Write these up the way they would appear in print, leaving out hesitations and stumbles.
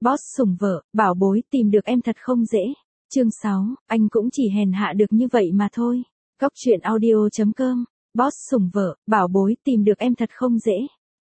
Boss sủng vợ, bảo bối, tìm được em thật không dễ. Chương 6, anh cũng chỉ hèn hạ được như vậy mà thôi. Cóc truyện audio.com. Boss sủng vợ, bảo bối, tìm được em thật không dễ.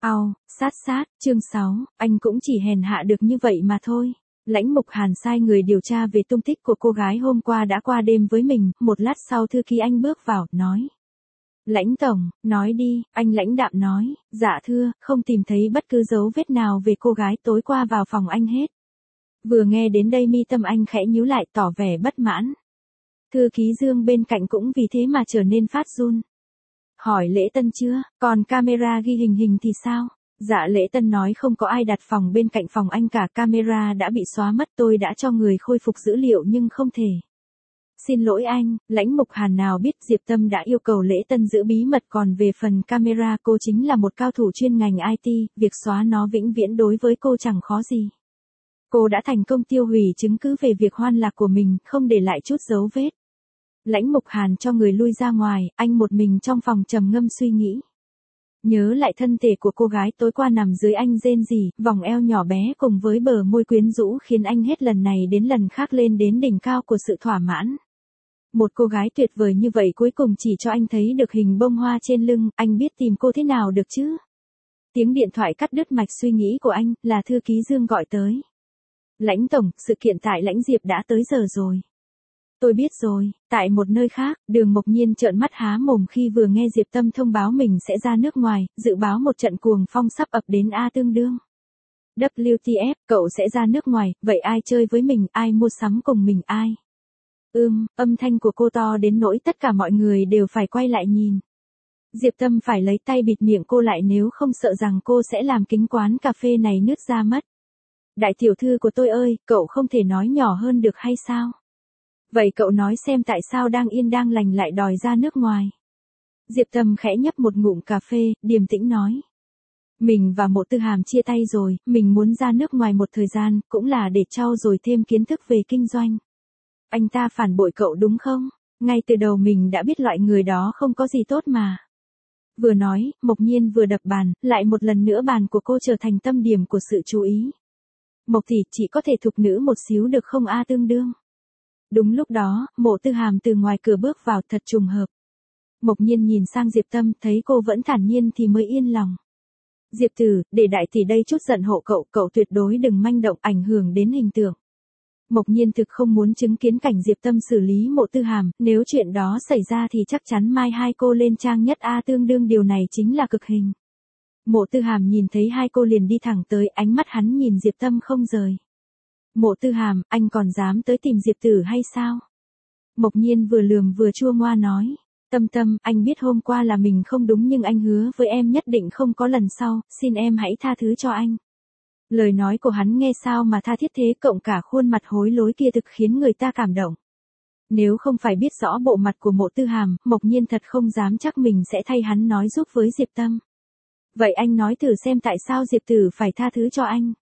Sát, chương 6, anh cũng chỉ hèn hạ được như vậy mà thôi. Lãnh Mục Hàn sai người điều tra về tung tích của cô gái hôm qua đã qua đêm với mình, một lát sau thư ký anh bước vào, nói. Lãnh tổng, nói đi, anh lãnh đạm nói, dạ thưa, không tìm thấy bất cứ dấu vết nào về cô gái tối qua vào phòng anh hết. Vừa nghe đến đây mi tâm anh khẽ nhíu lại tỏ vẻ bất mãn. Thư ký Dương bên cạnh cũng vì thế mà trở nên phát run. Hỏi Lễ Tân chưa, còn camera ghi hình thì sao? Dạ Lễ Tân nói không có ai đặt phòng bên cạnh phòng anh cả, camera đã bị xóa mất, tôi đã cho người khôi phục dữ liệu nhưng không thể. Xin lỗi anh, Lãnh Mục Hàn nào biết Diệp Tâm đã yêu cầu Lễ Tân giữ bí mật, còn về phần camera cô chính là một cao thủ chuyên ngành IT, việc xóa nó vĩnh viễn đối với cô chẳng khó gì. Cô đã thành công tiêu hủy chứng cứ về việc hoan lạc của mình, không để lại chút dấu vết. Lãnh Mục Hàn cho người lui ra ngoài, anh một mình trong phòng trầm ngâm suy nghĩ. Nhớ lại thân thể của cô gái tối qua nằm dưới anh rên rỉ, vòng eo nhỏ bé cùng với bờ môi quyến rũ khiến anh hết lần này đến lần khác lên đến đỉnh cao của sự thỏa mãn. Một cô gái tuyệt vời như vậy cuối cùng chỉ cho anh thấy được hình bông hoa trên lưng, anh biết tìm cô thế nào được chứ? Tiếng điện thoại cắt đứt mạch suy nghĩ của anh, là thư ký Dương gọi tới. Lãnh tổng, sự kiện tại Lãnh Diệp đã tới giờ rồi. Tôi biết rồi, tại một nơi khác, Đường Mộc Nhiên trợn mắt há mồm khi vừa nghe Diệp Tâm thông báo mình sẽ ra nước ngoài, dự báo một trận cuồng phong sắp ập đến A tương đương. WTF, cậu sẽ ra nước ngoài, vậy ai chơi với mình, ai mua sắm cùng mình, ai? Âm thanh của cô to đến nỗi tất cả mọi người đều phải quay lại nhìn. Diệp Tâm phải lấy tay bịt miệng cô lại nếu không sợ rằng cô sẽ làm kính quán cà phê này nứt ra mất. Đại tiểu thư của tôi ơi, cậu không thể nói nhỏ hơn được hay sao? Vậy cậu nói xem tại sao đang yên đang lành lại đòi ra nước ngoài. Diệp Tâm khẽ nhấp một ngụm cà phê, điềm tĩnh nói. Mình và Mộ Tư Hàm chia tay rồi, mình muốn ra nước ngoài một thời gian, cũng là để trau dồi thêm kiến thức về kinh doanh. Anh ta phản bội cậu đúng không? Ngay từ đầu mình đã biết loại người đó không có gì tốt mà. Vừa nói, Mộc Nhiên vừa đập bàn, lại một lần nữa bàn của cô trở thành tâm điểm của sự chú ý. Mộc tỷ, chỉ có thể thục nữ một xíu được không a tương đương? Đúng lúc đó, Mộ Tư Hàm từ ngoài cửa bước vào, thật trùng hợp. Mộc Nhiên nhìn sang Diệp Tâm, thấy cô vẫn thản nhiên thì mới yên lòng. Diệp tử, để đại tỷ đây chút giận hộ cậu, cậu tuyệt đối đừng manh động ảnh hưởng đến hình tượng. Mộc Nhiên thực không muốn chứng kiến cảnh Diệp Tâm xử lý Mộ Tư Hàm, nếu chuyện đó xảy ra thì chắc chắn mai hai cô lên trang nhất A tương đương, điều này chính là cực hình. Mộ Tư Hàm nhìn thấy hai cô liền đi thẳng tới, ánh mắt hắn nhìn Diệp Tâm không rời. Mộ Tư Hàm, anh còn dám tới tìm Diệp tử hay sao? Mộc Nhiên vừa lườm vừa chua ngoa nói. Tâm, anh biết hôm qua là mình không đúng nhưng anh hứa với em nhất định không có lần sau, xin em hãy tha thứ cho anh. Lời nói của hắn nghe sao mà tha thiết thế, cộng cả khuôn mặt hối lối kia thực khiến người ta cảm động. Nếu không phải biết rõ bộ mặt của Mộ Tư Hàm, Mộc Nhiên thật không dám chắc mình sẽ thay hắn nói giúp với Diệp Tâm. Vậy anh nói thử xem tại sao Diệp tử phải tha thứ cho anh?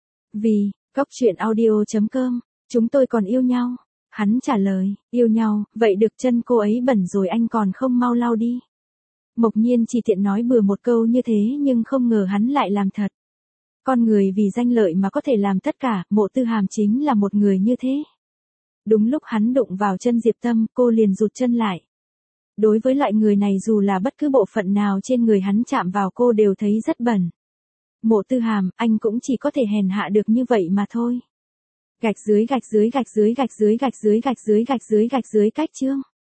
Vì, Cóc truyện audio.com, chúng tôi còn yêu nhau. Hắn trả lời, yêu nhau, vậy được, chân cô ấy bẩn rồi anh còn không mau lau đi. Mộc Nhiên chỉ tiện nói bừa một câu như thế nhưng không ngờ hắn lại làm thật. Con người vì danh lợi mà có thể làm tất cả, Mộ Tư Hàm chính là một người như thế. Đúng lúc hắn đụng vào chân Diệp Tâm, cô liền rụt chân lại. Đối với loại người này dù là bất cứ bộ phận nào trên người hắn chạm vào cô đều thấy rất bẩn. Mộ Tư Hàm, anh cũng chỉ có thể hèn hạ được như vậy mà thôi. Gạch dưới cách chương.